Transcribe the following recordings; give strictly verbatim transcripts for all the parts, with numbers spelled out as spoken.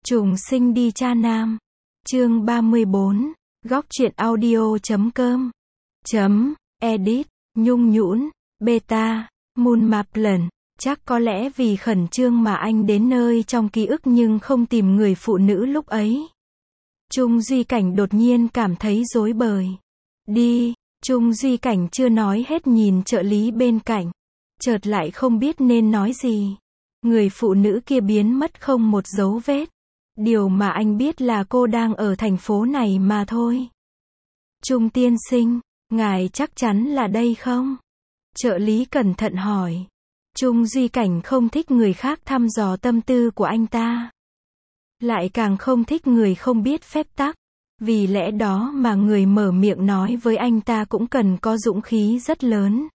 Trùng sinh đi cha nam. Chương ba mươi bốn. Góc truyện audio chấm com. Chấm, edit, nhung nhũn, beta, moon maplen. Chắc có lẽ vì khẩn trương mà anh đến nơi trong ký ức nhưng không tìm người phụ nữ lúc ấy. Trung Duy Cảnh đột nhiên cảm thấy rối bời. Đi, Trung Duy Cảnh chưa nói hết nhìn trợ lý bên cạnh. Chợt lại không biết nên nói gì. Người phụ nữ kia biến mất không một dấu vết. Điều mà anh biết là cô đang ở thành phố này mà thôi. Trung tiên sinh, ngài chắc chắn là đây không? Trợ lý cẩn thận hỏi. Trung Duy Cảnh không thích người khác thăm dò tâm tư của anh ta. Lại càng không thích người không biết phép tắc. Vì lẽ đó mà người mở miệng nói với anh ta cũng cần có dũng khí rất lớn.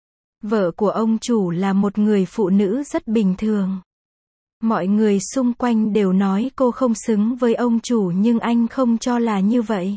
Vợ của ông chủ là một người phụ nữ rất bình thường. Mọi người xung quanh đều nói cô không xứng với ông chủ nhưng anh không cho là như vậy.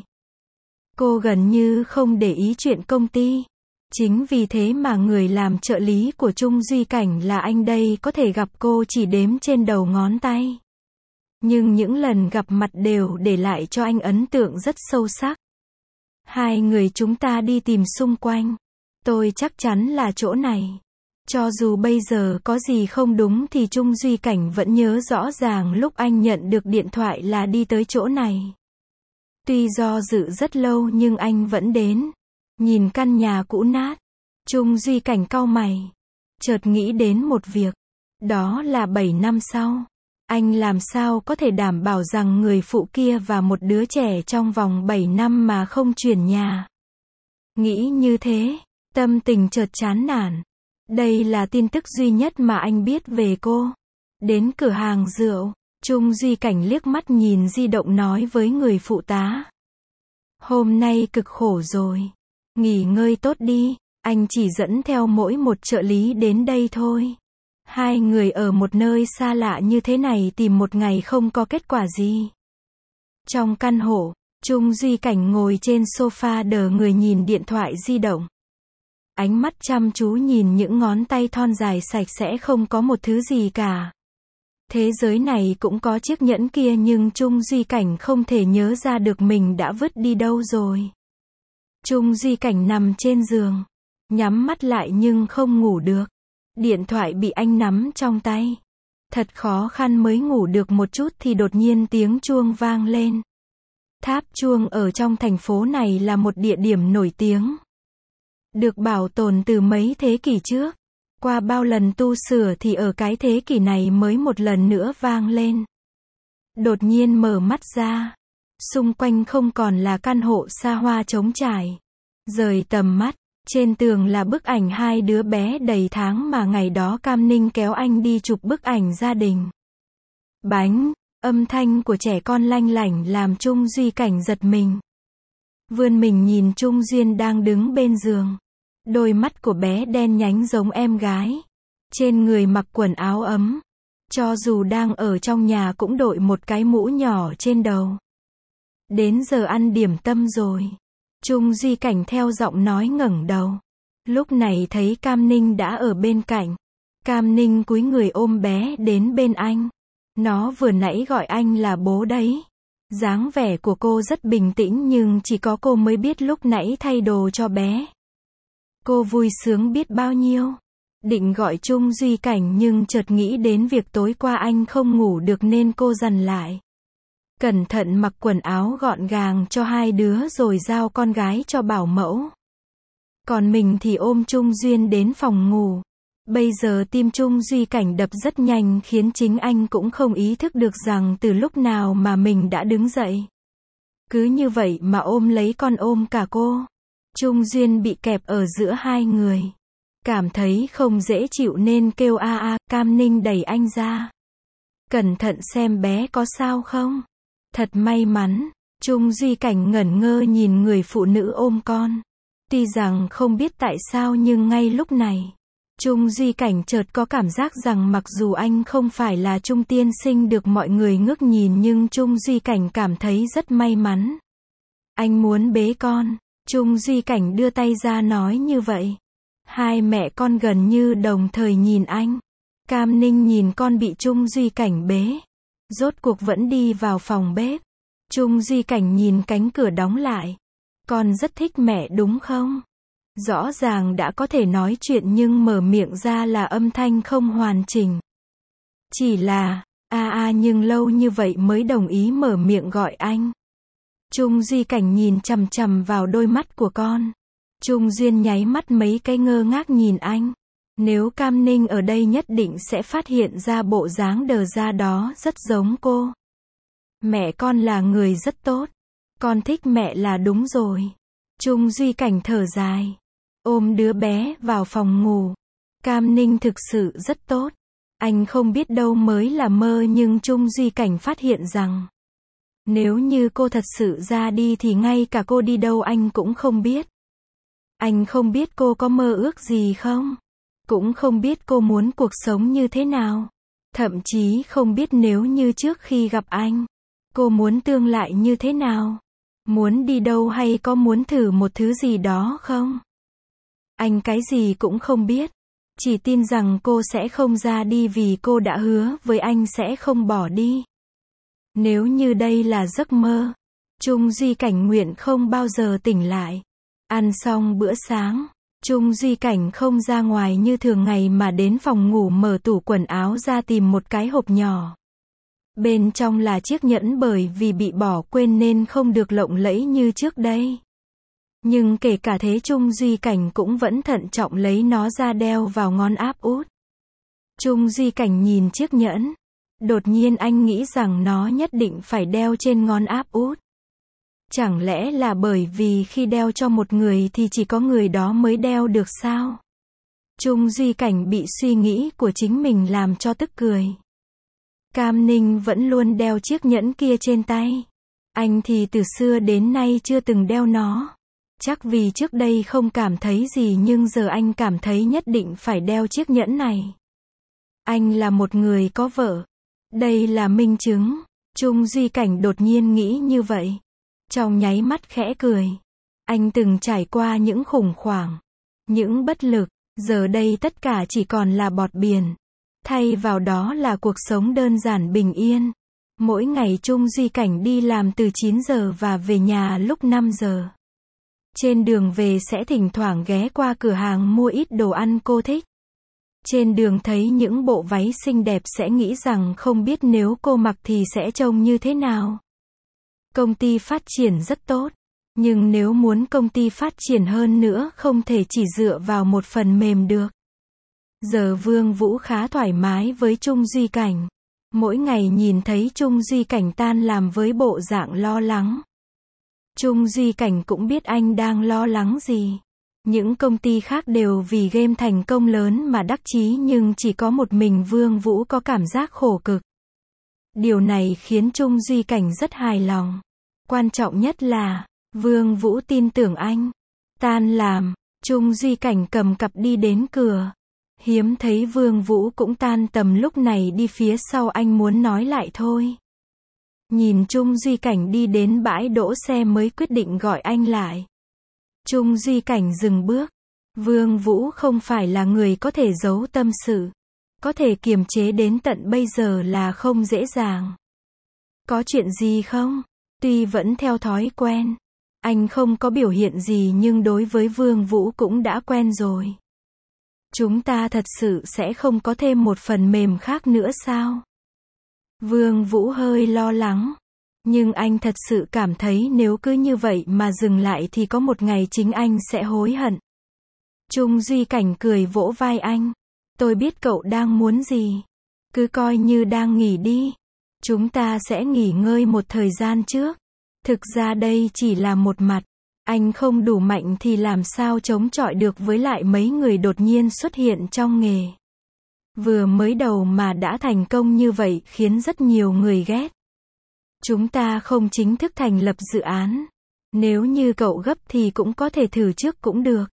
Cô gần như không để ý chuyện công ty. Chính vì thế mà người làm trợ lý của Trung Duy Cảnh là anh đây có thể gặp cô chỉ đếm trên đầu ngón tay. Nhưng những lần gặp mặt đều để lại cho anh ấn tượng rất sâu sắc. Hai người chúng ta đi tìm xung quanh. Tôi chắc chắn là chỗ này. Cho dù bây giờ có gì không đúng thì Trung Duy Cảnh vẫn nhớ rõ ràng lúc anh nhận được điện thoại là đi tới chỗ này. Tuy do dự rất lâu nhưng anh vẫn đến. Nhìn căn nhà cũ nát. Trung Duy Cảnh cau mày. Chợt nghĩ đến một việc. Đó là bảy năm sau. Anh làm sao có thể đảm bảo rằng người phụ kia và một đứa trẻ trong vòng bảy năm mà không chuyển nhà. Nghĩ như thế, tâm tình chợt chán nản. Đây là tin tức duy nhất mà anh biết về cô. Đến cửa hàng rượu, Trung Duy Cảnh liếc mắt nhìn di động nói với người phụ tá. Hôm nay cực khổ rồi. Nghỉ ngơi tốt đi, anh chỉ dẫn theo mỗi một trợ lý đến đây thôi. Hai người ở một nơi xa lạ như thế này tìm một ngày không có kết quả gì. Trong căn hộ, Trung Duy Cảnh ngồi trên sofa đờ người nhìn điện thoại di động. Ánh mắt chăm chú nhìn những ngón tay thon dài sạch sẽ không có một thứ gì cả. Thế giới này cũng có chiếc nhẫn kia nhưng Trung Duy Cảnh không thể nhớ ra được mình đã vứt đi đâu rồi. Trung Duy Cảnh nằm trên giường, nhắm mắt lại nhưng không ngủ được. Điện thoại bị anh nắm trong tay. Thật khó khăn mới ngủ được một chút thì đột nhiên tiếng chuông vang lên. Tháp chuông ở trong thành phố này là một địa điểm nổi tiếng. Được bảo tồn từ mấy thế kỷ trước. Qua bao lần tu sửa thì ở cái thế kỷ này mới một lần nữa vang lên. Đột nhiên mở mắt ra. Xung quanh không còn là căn hộ xa hoa trống trải. Rời tầm mắt. Trên tường là bức ảnh hai đứa bé đầy tháng mà ngày đó Cam Ninh kéo anh đi chụp bức ảnh gia đình. Bánh, âm thanh của trẻ con lanh lảnh làm Trung Duy Cảnh giật mình. Vươn mình nhìn Trung Duyên đang đứng bên giường. Đôi mắt của bé đen nhánh giống em gái. Trên người mặc quần áo ấm. Cho dù đang ở trong nhà cũng đội một cái mũ nhỏ trên đầu. Đến giờ ăn điểm tâm rồi. Trung Duy Cảnh theo giọng nói ngẩng đầu. Lúc này thấy Cam Ninh đã ở bên cạnh. Cam Ninh cúi người ôm bé đến bên anh. Nó vừa nãy gọi anh là bố đấy. Dáng vẻ của cô rất bình tĩnh nhưng chỉ có cô mới biết lúc nãy thay đồ cho bé. Cô vui sướng biết bao nhiêu. Định gọi Trung Duy Cảnh nhưng chợt nghĩ đến việc tối qua anh không ngủ được nên cô dằn lại. Cẩn thận mặc quần áo gọn gàng cho hai đứa rồi giao con gái cho bảo mẫu. Còn mình thì ôm Trung Duyên đến phòng ngủ. Bây giờ tim Trung Duy Cảnh đập rất nhanh khiến chính anh cũng không ý thức được rằng từ lúc nào mà mình đã đứng dậy. Cứ như vậy mà ôm lấy con ôm cả cô. Trung Duyên bị kẹp ở giữa hai người. Cảm thấy không dễ chịu nên kêu a a, Cam Ninh đẩy anh ra. Cẩn thận xem bé có sao không? Thật may mắn. Trung Duy Cảnh ngẩn ngơ nhìn người phụ nữ ôm con. Tuy rằng không biết tại sao nhưng ngay lúc này, Trung Duy Cảnh chợt có cảm giác rằng mặc dù anh không phải là Trung tiên sinh được mọi người ngước nhìn nhưng Trung Duy Cảnh cảm thấy rất may mắn. Anh muốn bế con. Trung Duy Cảnh đưa tay ra nói như vậy. Hai mẹ con gần như đồng thời nhìn anh. Cam Ninh nhìn con bị Trung Duy Cảnh bế. Rốt cuộc vẫn đi vào phòng bếp. Trung Duy Cảnh nhìn cánh cửa đóng lại. Con rất thích mẹ đúng không? Rõ ràng đã có thể nói chuyện nhưng mở miệng ra là âm thanh không hoàn chỉnh. Chỉ là, a a nhưng lâu như vậy mới đồng ý mở miệng gọi anh. Trung Duy Cảnh nhìn chằm chằm vào đôi mắt của con. Trung Duyên nháy mắt mấy cái ngơ ngác nhìn anh. Nếu Cam Ninh ở đây nhất định sẽ phát hiện ra bộ dáng đờ ra đó rất giống cô. Mẹ con là người rất tốt. Con thích mẹ là đúng rồi. Trung Duy Cảnh thở dài. Ôm đứa bé vào phòng ngủ. Cam Ninh thực sự rất tốt. Anh không biết đâu mới là mơ nhưng Trung Duy Cảnh phát hiện rằng nếu như cô thật sự ra đi thì ngay cả cô đi đâu anh cũng không biết. Anh không biết cô có mơ ước gì không? Cũng không biết cô muốn cuộc sống như thế nào. Thậm chí không biết nếu như trước khi gặp anh, cô muốn tương lai như thế nào. Muốn đi đâu hay có muốn thử một thứ gì đó không? Anh cái gì cũng không biết. Chỉ tin rằng cô sẽ không ra đi vì cô đã hứa với anh sẽ không bỏ đi. Nếu như đây là giấc mơ, Trung Duy Cảnh nguyện không bao giờ tỉnh lại. Ăn xong bữa sáng, Trung Duy Cảnh không ra ngoài như thường ngày mà đến phòng ngủ mở tủ quần áo ra tìm một cái hộp nhỏ. Bên trong là chiếc nhẫn bởi vì bị bỏ quên nên không được lộng lẫy như trước đây. Nhưng kể cả thế Trung Duy Cảnh cũng vẫn thận trọng lấy nó ra đeo vào ngón áp út. Trung Duy Cảnh nhìn chiếc nhẫn. Đột nhiên anh nghĩ rằng nó nhất định phải đeo trên ngón áp út. Chẳng lẽ là bởi vì khi đeo cho một người thì chỉ có người đó mới đeo được sao? Trung Duy Cảnh bị suy nghĩ của chính mình làm cho tức cười. Cam Ninh vẫn luôn đeo chiếc nhẫn kia trên tay. Anh thì từ xưa đến nay chưa từng đeo nó. Chắc vì trước đây không cảm thấy gì nhưng giờ anh cảm thấy nhất định phải đeo chiếc nhẫn này. Anh là một người có vợ. Đây là minh chứng. Trung Duy Cảnh đột nhiên nghĩ như vậy. Trong nháy mắt khẽ cười. Anh từng trải qua những khủng hoảng, những bất lực, giờ đây tất cả chỉ còn là bọt biển. Thay vào đó là cuộc sống đơn giản bình yên. Mỗi ngày Trung Duy Cảnh đi làm từ chín giờ và về nhà lúc năm giờ. Trên đường về sẽ thỉnh thoảng ghé qua cửa hàng mua ít đồ ăn cô thích. Trên đường thấy những bộ váy xinh đẹp sẽ nghĩ rằng không biết nếu cô mặc thì sẽ trông như thế nào. Công ty phát triển rất tốt. Nhưng nếu muốn công ty phát triển hơn nữa không thể chỉ dựa vào một phần mềm được. Giờ Vương Vũ khá thoải mái với Trung Duy Cảnh. Mỗi ngày nhìn thấy Trung Duy Cảnh tan làm với bộ dạng lo lắng. Trung Duy Cảnh cũng biết anh đang lo lắng gì. Những công ty khác đều vì game thành công lớn mà đắc chí nhưng chỉ có một mình Vương Vũ có cảm giác khổ cực. Điều này khiến Trung Duy Cảnh rất hài lòng. Quan trọng nhất là, Vương Vũ tin tưởng anh. Tan làm, Trung Duy Cảnh cầm cặp đi đến cửa. Hiếm thấy Vương Vũ cũng tan tầm lúc này đi phía sau anh muốn nói lại thôi. Nhìn Trung Duy Cảnh đi đến bãi đỗ xe mới quyết định gọi anh lại. Trung Duy Cảnh dừng bước. Vương Vũ không phải là người có thể giấu tâm sự. Có thể kiềm chế đến tận bây giờ là không dễ dàng. Có chuyện gì không? Tuy vẫn theo thói quen. Anh không có biểu hiện gì nhưng đối với Vương Vũ cũng đã quen rồi. Chúng ta thật sự sẽ không có thêm một phần mềm khác nữa sao? Vương Vũ hơi lo lắng. Nhưng anh thật sự cảm thấy nếu cứ như vậy mà dừng lại thì có một ngày chính anh sẽ hối hận. Trung Duy Cảnh cười vỗ vai anh. Tôi biết cậu đang muốn gì. Cứ coi như đang nghỉ đi. Chúng ta sẽ nghỉ ngơi một thời gian trước. Thực ra đây chỉ là một mặt. Anh không đủ mạnh thì làm sao chống chọi được với lại mấy người đột nhiên xuất hiện trong nghề. Vừa mới đầu mà đã thành công như vậy khiến rất nhiều người ghét. Chúng ta không chính thức thành lập dự án. Nếu như cậu gấp thì cũng có thể thử trước cũng được.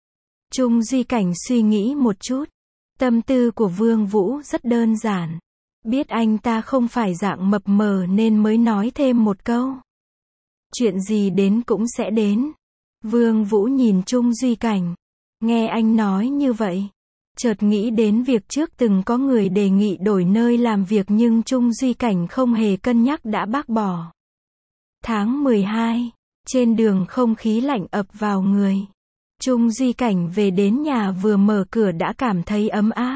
Trung Duy Cảnh suy nghĩ một chút. Tâm tư của Vương Vũ rất đơn giản. Biết anh ta không phải dạng mập mờ nên mới nói thêm một câu. Chuyện gì đến cũng sẽ đến. Vương Vũ nhìn Trung Duy Cảnh. Nghe anh nói như vậy. Chợt nghĩ đến việc trước từng có người đề nghị đổi nơi làm việc nhưng Trung Duy Cảnh không hề cân nhắc đã bác bỏ. Tháng mười hai, trên đường không khí lạnh ập vào người. Trung Duy Cảnh về đến nhà vừa mở cửa đã cảm thấy ấm áp.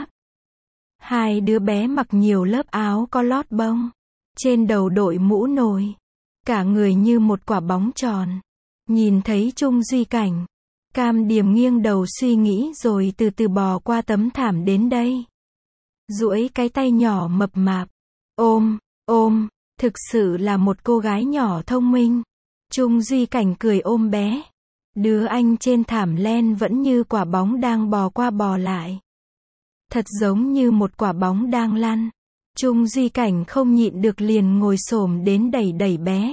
Hai đứa bé mặc nhiều lớp áo có lót bông. Trên đầu đội mũ nồi. Cả người như một quả bóng tròn. Nhìn thấy Trung Duy Cảnh, Cam Điềm nghiêng đầu suy nghĩ rồi từ từ bò qua tấm thảm đến đây. Duỗi cái tay nhỏ mập mạp. Ôm, ôm, thực sự là một cô gái nhỏ thông minh. Trung Duy Cảnh cười ôm bé. Đứa anh trên thảm len vẫn như quả bóng đang bò qua bò lại. Thật giống như một quả bóng đang lăn. Trung Duy Cảnh không nhịn được liền ngồi xổm đến đẩy đẩy bé.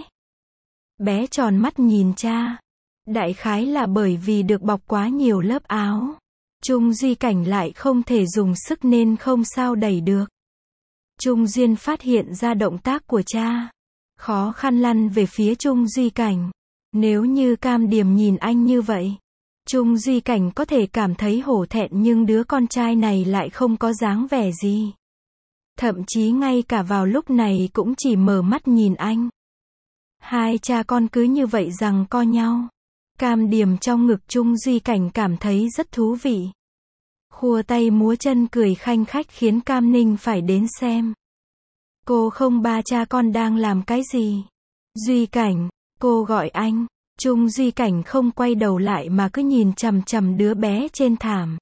Bé tròn mắt nhìn cha. Đại khái là bởi vì được bọc quá nhiều lớp áo. Trung Duy Cảnh lại không thể dùng sức nên không sao đẩy được. Trung Duyên phát hiện ra động tác của cha. Khó khăn lăn về phía Trung Duy Cảnh. Nếu như Cam Điềm nhìn anh như vậy, Trung Duy Cảnh có thể cảm thấy hổ thẹn nhưng đứa con trai này lại không có dáng vẻ gì. Thậm chí ngay cả vào lúc này cũng chỉ mở mắt nhìn anh. Hai cha con cứ như vậy giằng co nhau. Cam Điềm trong ngực Trung Duy Cảnh cảm thấy rất thú vị. Khua tay múa chân cười khanh khách khiến Cam Ninh phải đến xem. Cô không ba cha con đang làm cái gì? Duy Cảnh, cô gọi anh. Trung Duy Cảnh không quay đầu lại mà cứ nhìn chằm chằm đứa bé trên thảm.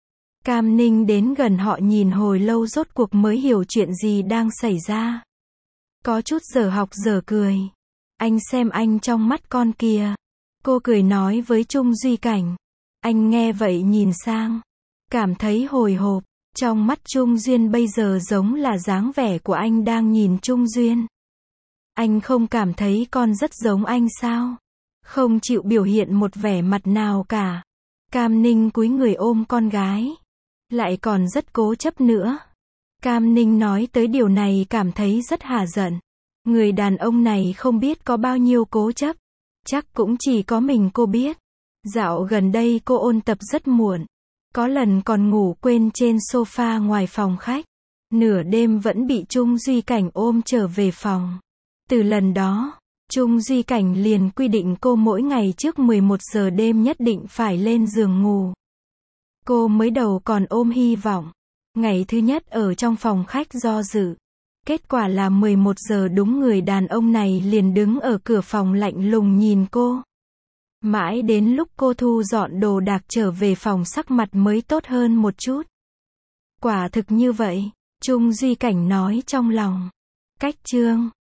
Cam Ninh đến gần họ nhìn hồi lâu rốt cuộc mới hiểu chuyện gì đang xảy ra. Có chút dở học dở cười. Anh xem anh trong mắt con kìa. Cô cười nói với Trung Duy Cảnh. Anh nghe vậy nhìn sang. Cảm thấy hồi hộp. Trong mắt Trung Duyên bây giờ giống là dáng vẻ của anh đang nhìn Trung Duyên. Anh không cảm thấy con rất giống anh sao? Không chịu biểu hiện một vẻ mặt nào cả. Cam Ninh cúi người ôm con gái. Lại còn rất cố chấp nữa. Cam Ninh nói tới điều này cảm thấy rất hả giận. Người đàn ông này không biết có bao nhiêu cố chấp. Chắc cũng chỉ có mình cô biết. Dạo gần đây cô ôn tập rất muộn. Có lần còn ngủ quên trên sofa ngoài phòng khách. Nửa đêm vẫn bị Trung Duy Cảnh ôm trở về phòng. Từ lần đó, Trung Duy Cảnh liền quy định cô mỗi ngày trước mười một giờ đêm nhất định phải lên giường ngủ. Cô mới đầu còn ôm hy vọng. Ngày thứ nhất ở trong phòng khách do dự. Kết quả là mười một giờ đúng người đàn ông này liền đứng ở cửa phòng lạnh lùng nhìn cô. Mãi đến lúc cô thu dọn đồ đạc trở về phòng sắc mặt mới tốt hơn một chút. Quả thực như vậy, Trung Duy Cảnh nói trong lòng. Cách chương